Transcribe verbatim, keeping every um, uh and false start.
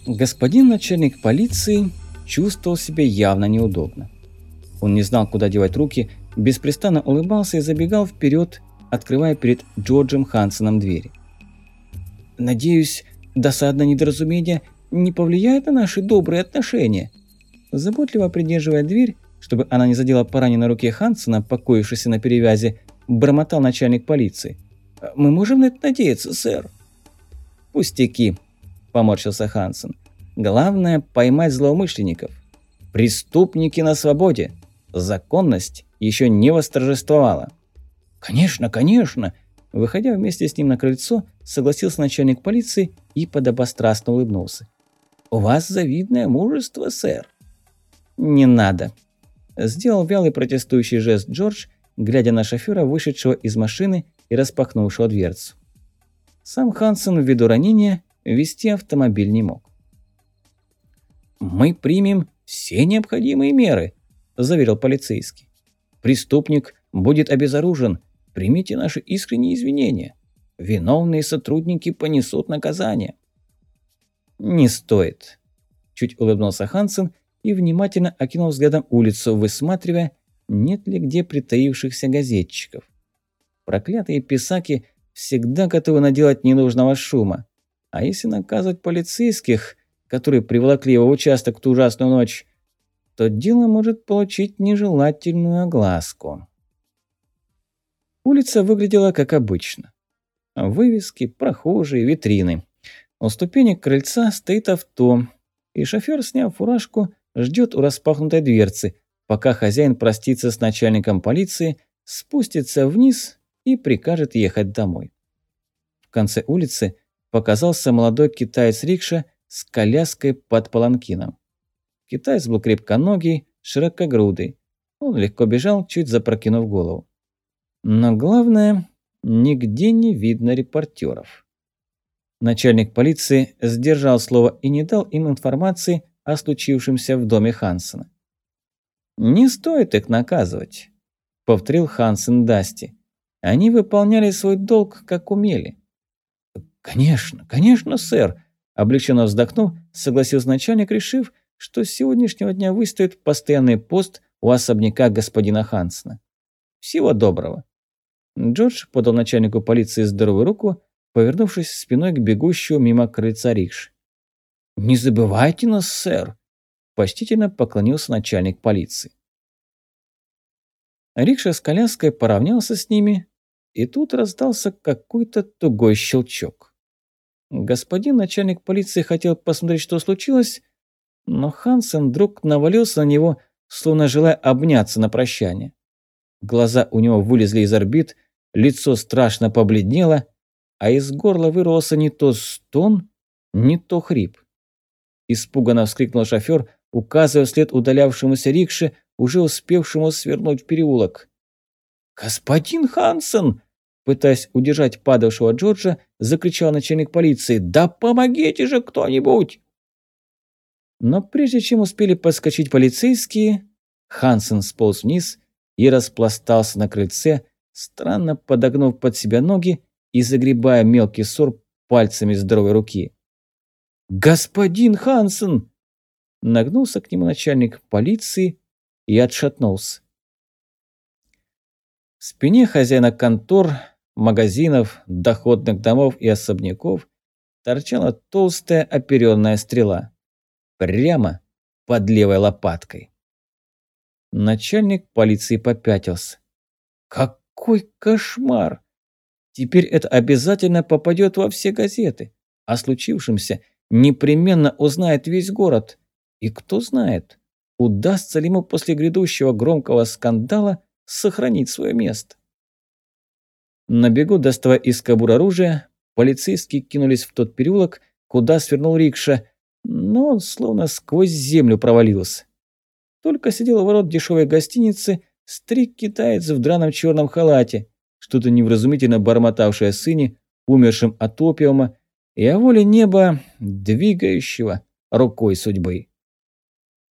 Господин начальник полиции чувствовал себя явно неудобно. Он не знал, куда девать руки, беспрестанно улыбался и забегал вперед, открывая перед Джорджем Хансеном двери. «Надеюсь, досадное недоразумение не повлияет на наши добрые отношения?» Заботливо придерживая дверь, чтобы она не задела по раненой руке Хансена, покоившейся на перевязи, бормотал начальник полиции. «Мы можем на это надеяться, сэр?» «Пустяки», – поморщился Хансен. «Главное – поймать злоумышленников. Преступники на свободе. Законность еще не восторжествовала». «Конечно, конечно!» Выходя вместе с ним на крыльцо, согласился начальник полиции и подобострастно улыбнулся. «У вас завидное мужество, сэр». «Не надо», – сделал вялый протестующий жест Джордж, глядя на шофера, вышедшего из машины и распахнувшего дверцу. Сам Хансен ввиду ранения вести автомобиль не мог. «Мы примем все необходимые меры», – заверил полицейский. «Преступник будет обезоружен. Примите наши искренние извинения. Виновные сотрудники понесут наказание». «Не стоит», – чуть улыбнулся Хансен и внимательно окинул взглядом улицу, высматривая, нет ли где притаившихся газетчиков. Проклятые писаки всегда готовы наделать ненужного шума. А если наказывать полицейских, которые приволокли его в участок в ту ужасную ночь, то дело может получить нежелательную огласку. Улица выглядела как обычно. Вывески, прохожие, витрины. У ступенек крыльца стоит авто, и шофер, сняв фуражку, ждет у распахнутой дверцы, пока хозяин простится с начальником полиции, спустится вниз и прикажет ехать домой. В конце улицы показался молодой китаец-рикша с коляской под паланкином. Китаец был крепконогий, широкогрудый. Он легко бежал, чуть запрокинув голову. Но главное, нигде не видно репортеров. Начальник полиции сдержал слово и не дал им информации о случившемся в доме Хансена. «Не стоит их наказывать», – повторил Хансен Дасти. «Они выполняли свой долг, как умели». «Конечно, конечно, сэр», – облегченно вздохнув, согласился начальник, решив, что с сегодняшнего дня выставит постоянный пост у особняка господина Хансена. «Всего доброго». Джордж подал начальнику полиции здоровую руку, повернувшись спиной к бегущему мимо крыльца рикши. «Не забывайте нас, сэр», – почтительно поклонился начальник полиции. Рикша с коляской поравнялся с ними, и тут раздался какой-то тугой щелчок. Господин начальник полиции хотел посмотреть, что случилось, но Хансен вдруг навалился на него, словно желая обняться на прощание. Глаза у него вылезли из орбит, лицо страшно побледнело, а из горла вырвался не то стон, не то хрип. Испуганно вскрикнул шофер, указывая вслед удалявшемуся рикше, уже успевшему свернуть в переулок. «Господин Хансен!» Пытаясь удержать падавшего Джорджа, закричал начальник полиции. «Да помогите же кто-нибудь!» Но прежде чем успели подскочить полицейские, Хансен сполз вниз и распластался на крыльце, странно подогнув под себя ноги и загребая мелкий ссор пальцами здоровой руки. «Господин Хансен!» Нагнулся к нему начальник полиции и отшатнулся. В спине хозяина контор, магазинов, доходных домов и особняков торчала толстая оперенная стрела. Прямо под левой лопаткой. Начальник полиции попятился. Какой кошмар! Теперь это обязательно попадет во все газеты. О случившемся непременно узнает весь город. И кто знает, удастся ли ему после грядущего громкого скандала сохранить свое место. На бегу, доставая из кобур оружие, полицейские кинулись в тот переулок, куда свернул рикша, но он словно сквозь землю провалился. Только сидел у ворот дешевой гостиницы старик-китаец в драном черном халате, что-то невразумительно бормотавшее о сыне, умершем от опиума, и о воле неба, двигающего рукой судьбы.